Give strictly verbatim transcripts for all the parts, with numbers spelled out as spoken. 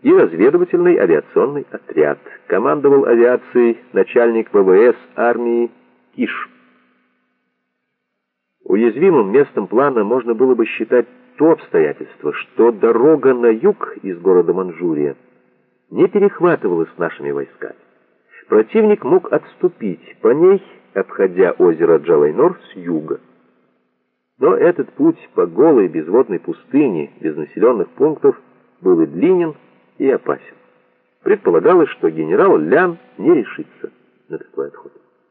и разведывательный авиационный отряд. Командовал авиацией начальник ВВС армии Киш. Уязвимым местом плана можно было бы считать то обстоятельство, что дорога на юг из города Манчжурия не перехватывалась нашими войсками. Противник мог отступить по ней, обходя озеро Джалайнор с юга. Но этот путь по голой безводной пустыне, без населенных пунктов, был и длинен, и опасен. Предполагалось, что генерал Лян не решится на такой отход.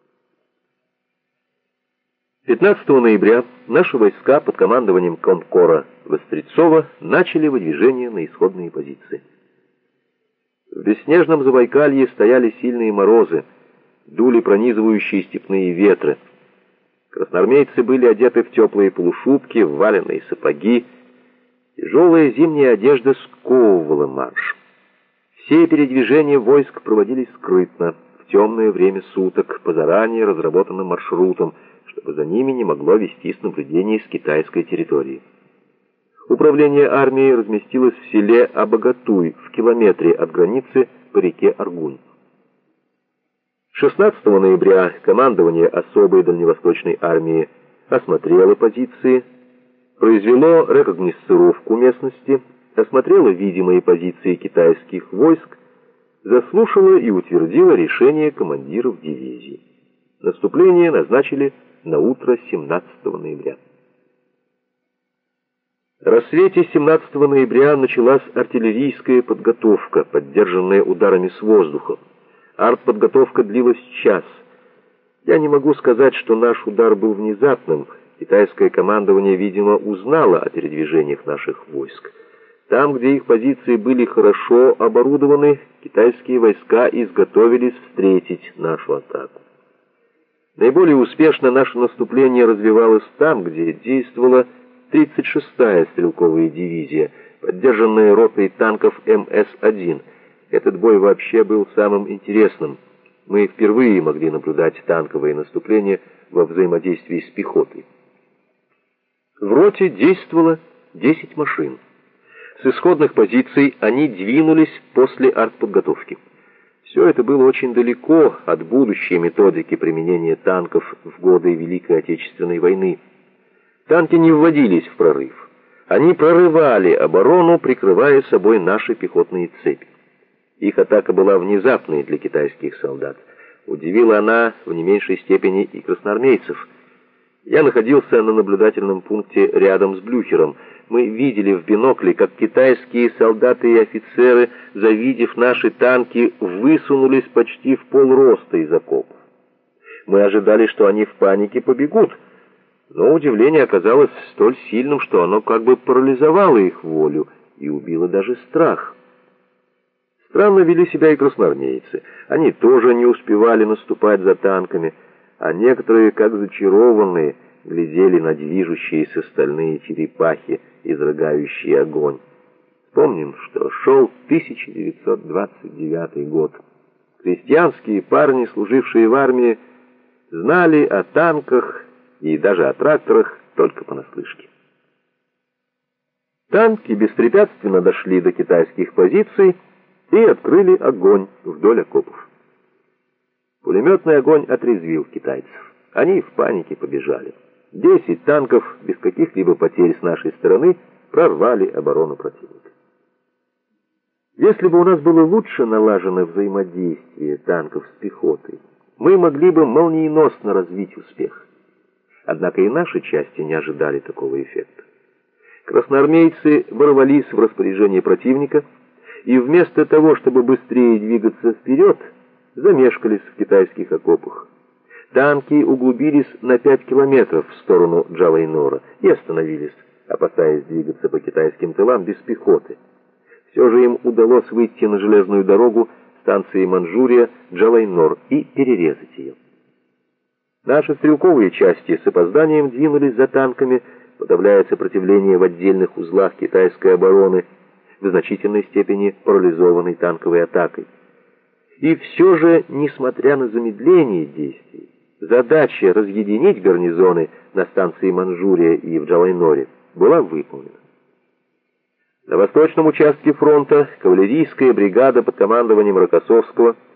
пятнадцатого ноября наши войска под командованием комкора Вострецова начали выдвижение на исходные позиции. В бесснежном Забайкалье стояли сильные морозы, дули пронизывающие степные ветры. Красноармейцы были одеты в теплые полушубки, в валеные сапоги. Тяжелая зимняя одежда сковывала марш. Все передвижения войск проводились скрытно, в темное время суток, по заранее разработанным маршрутам, чтобы за ними не могло вестись наблюдение с китайской территории. Управление армией разместилось в селе Абагатуй, в километре от границы по реке Аргунь. шестнадцатого ноября командование особой дальневосточной армии осмотрело позиции, произвело рекогносцировку местности, осмотрело видимые позиции китайских войск, заслушало и утвердило решение командиров дивизий. Наступление назначили на утро семнадцатого ноября. В рассвете семнадцатого ноября началась артиллерийская подготовка, поддержанная ударами с воздуха. Артподготовка длилась час. Я не могу сказать, что наш удар был внезапным. Китайское командование, видимо, узнало о передвижениях наших войск. Там, где их позиции были хорошо оборудованы, китайские войска изготовились встретить нашу атаку. Наиболее успешно наше наступление развивалось там, где действовала тридцать шестая стрелковая дивизия, поддержанная ротой танков эм эс один. Этот бой вообще был самым интересным. Мы впервые могли наблюдать танковые наступления во взаимодействии с пехотой. В роте действовало десять машин. С исходных позиций они двинулись после артподготовки. Все это было очень далеко от будущей методики применения танков в годы Великой Отечественной войны. Танки не вводились в прорыв. Они прорывали оборону, прикрывая собой наши пехотные цепи. Их атака была внезапной для китайских солдат. Удивила она в не меньшей степени и красноармейцев. Я находился на наблюдательном пункте рядом с Блюхером. Мы видели в бинокле, как китайские солдаты и офицеры, завидев наши танки, высунулись почти в полроста из окопов. Мы ожидали, что они в панике побегут, но удивление оказалось столь сильным, что оно как бы парализовало их волю и убило даже страх. Странно вели себя и красноармейцы. Они тоже не успевали наступать за танками, а некоторые, как зачарованные, глядели на движущиеся стальные черепахи, изрыгающие огонь. Помним, что шел тысяча девятьсот двадцать девятый год. Крестьянские парни, служившие в армии, знали о танках и даже о тракторах только понаслышке. Танки беспрепятственно дошли до китайских позиций и открыли огонь вдоль окопов. Пулеметный огонь отрезвил китайцев. Они в панике побежали. Десять танков без каких-либо потерь с нашей стороны прорвали оборону противника. Если бы у нас было лучше налажено взаимодействие танков с пехотой, мы могли бы молниеносно развить успех. Однако и наши части не ожидали такого эффекта. Красноармейцы ворвались в распоряжение противника и вместо того, чтобы быстрее двигаться вперед, замешкались в китайских окопах. Танки углубились на пять километров в сторону Джалайнора и остановились, опасаясь двигаться по китайским тылам без пехоты. Все же им удалось выйти на железную дорогу станции Манчжурия Джалайнор и перерезать ее. Наши стрелковые части с опозданием двинулись за танками, подавляя сопротивление в отдельных узлах китайской обороны, в значительной степени парализованной танковой атакой. И все же, несмотря на замедление действий, задача разъединить гарнизоны на станции Манчжурия и в Джалайноре была выполнена. На восточном участке фронта кавалерийская бригада под командованием Рокоссовского